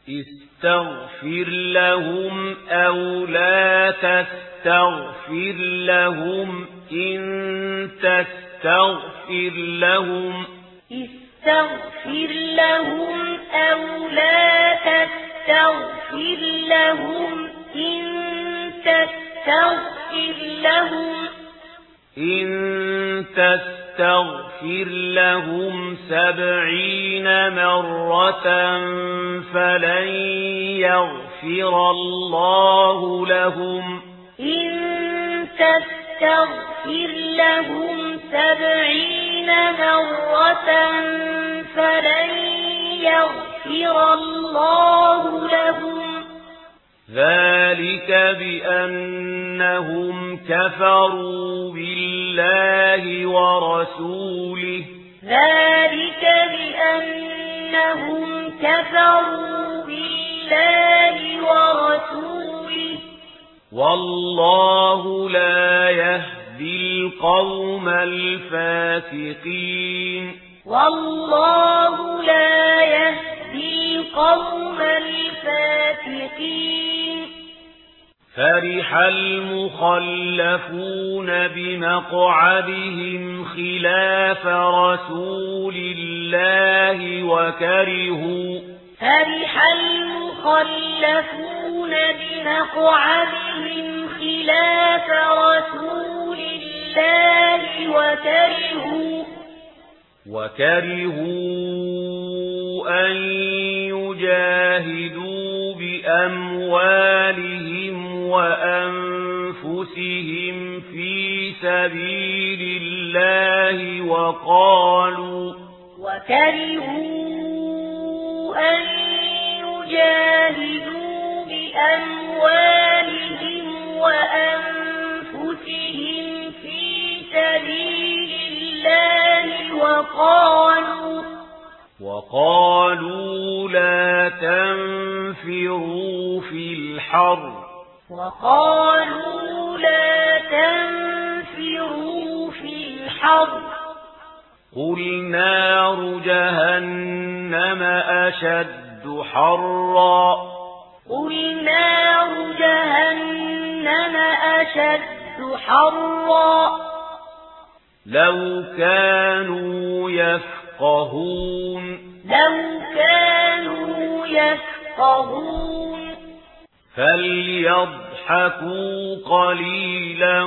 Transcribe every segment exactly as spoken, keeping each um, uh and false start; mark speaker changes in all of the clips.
Speaker 1: استغفر لهم أو لا تستغفر لهم إن تستغفر لهم
Speaker 2: استغفر لهم أو لا تستغفر لهم إن تستغفر لهم
Speaker 1: إن تستغفر لهم سبعين مرة فلن يغفر الله لهم
Speaker 2: إن تستغفر لهم سبعين مرة فلن يغفر الله لهم
Speaker 1: ذلك بأنهم كفروا بالله ورسوله
Speaker 2: ذلك بأنهم كفروا بالله ورسوله
Speaker 1: والله لا يهدي القوم الفاسقين
Speaker 2: والله لا يهدي القوم الفاسقين
Speaker 1: فرح المخلفون بمقعدهم خلاف رسول الله وكرهوا
Speaker 2: فرح المخلفون بمقعدهم خلاف رسول الله وكرهوا
Speaker 1: وكرهوا أن يجاهدوا بأموالهم وأنفسهم في سبيل الله وقالوا
Speaker 2: وكرهوا أن يجاهدوا بأموالهم وأنفسهم في سبيل الله وقالوا
Speaker 1: وقالوا لا تنفروا في الحر
Speaker 2: وقالوا لا تنفروا في الحر
Speaker 1: قل نار جهنم أشد حرا
Speaker 2: قل نار جهنم أشد حرا
Speaker 1: لو كانوا يفقهون
Speaker 2: لو كانوا يفقهون
Speaker 1: فليضحكوا قليلا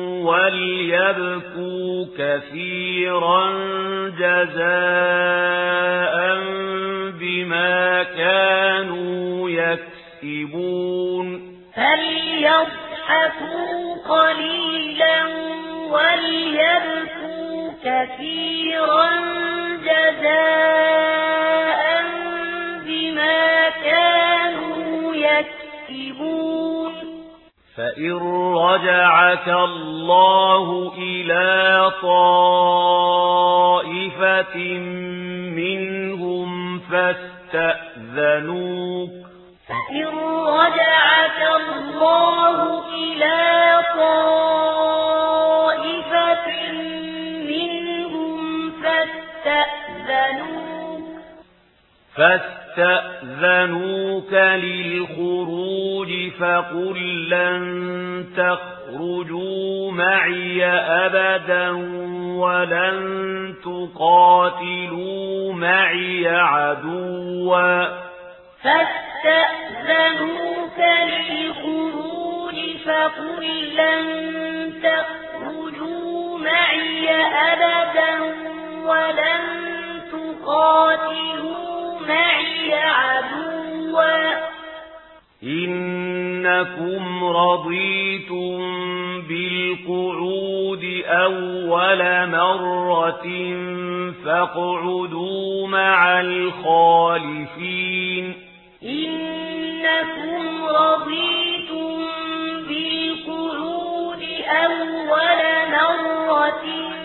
Speaker 1: وليبكوا كثيرا جزاء بما كانوا يكسبون
Speaker 2: فليضحكوا قليلا وليبكوا كثيرا جزاء بما كانوا يكسبون
Speaker 1: فإن رجعك الله إلى طائفة منهم فاستأذنوك
Speaker 2: فإن رجعك الله إلى طائفة منهم فاستأذنوك
Speaker 1: فاستأذنوك للخروج فقل لن تخرجوا معي أبدا ولن تقاتلوا معي عدوا
Speaker 2: فاستأذنوك للخروج فقل لن تخرجوا معي أبدا ولن تقاتلوا معي عدوا
Speaker 1: إنكم رضيتم بالقعود أول مرة فاقعدوا مع الخالفين
Speaker 2: إنكم رضيتم بالقعود أول مرة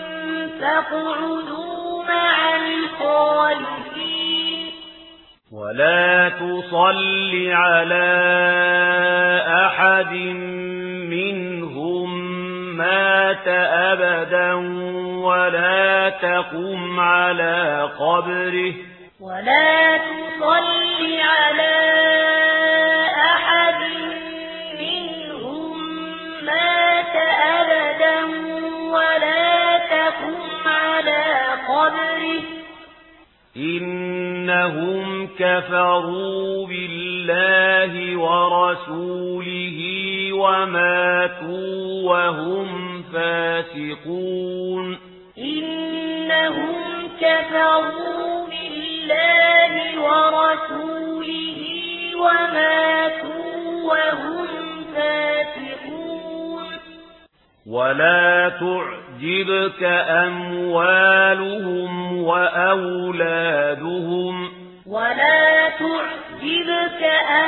Speaker 2: فاقعدوا مع الخالفين
Speaker 1: ولا تصل على أحد منهم مات أبدا ولا تقم على قبره
Speaker 2: ولا تصل على
Speaker 1: كفروا بالله ورسوله وماتوا وهم فاسقون
Speaker 2: إنهم كفروا بالله ورسوله وماتوا وهم فاسقون
Speaker 1: ولا تعجبك أموالهم وأولادهم
Speaker 2: ولا تعجبك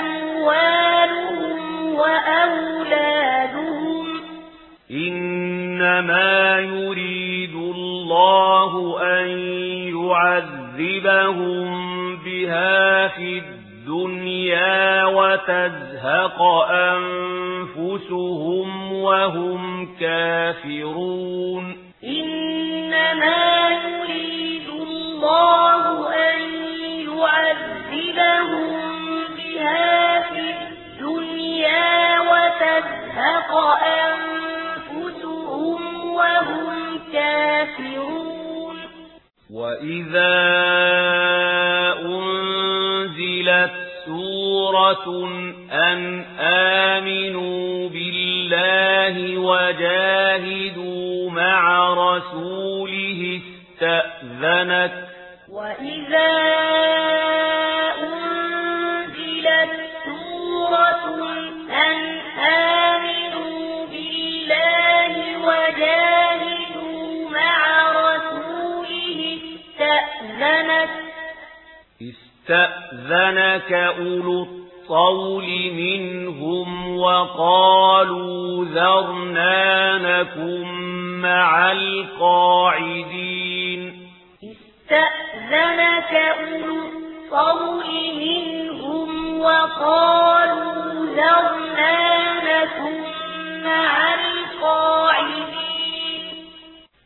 Speaker 2: أموالهم وأولادهم
Speaker 1: إنما يريد الله أن يعذبهم بها في الدنيا وتزهق أنفسهم وهم كافرون
Speaker 2: إنما يريد الله أن يعذبهم بها في الدنيا وتزهق أنفسهم وهم كافرون
Speaker 1: وإذا أنزلت سورة أن آمنوا بالله وجاهدوا مع رسوله استأذنك
Speaker 2: وإذا أنزلت سورة أن آمنوا بالله وجاهدوا مع رسوله استأذنك
Speaker 1: استأذنك أولو الطول منهم وقالوا ذرنا نكن مع القاعدين
Speaker 2: استأذنك أولو الطول منهم وقالوا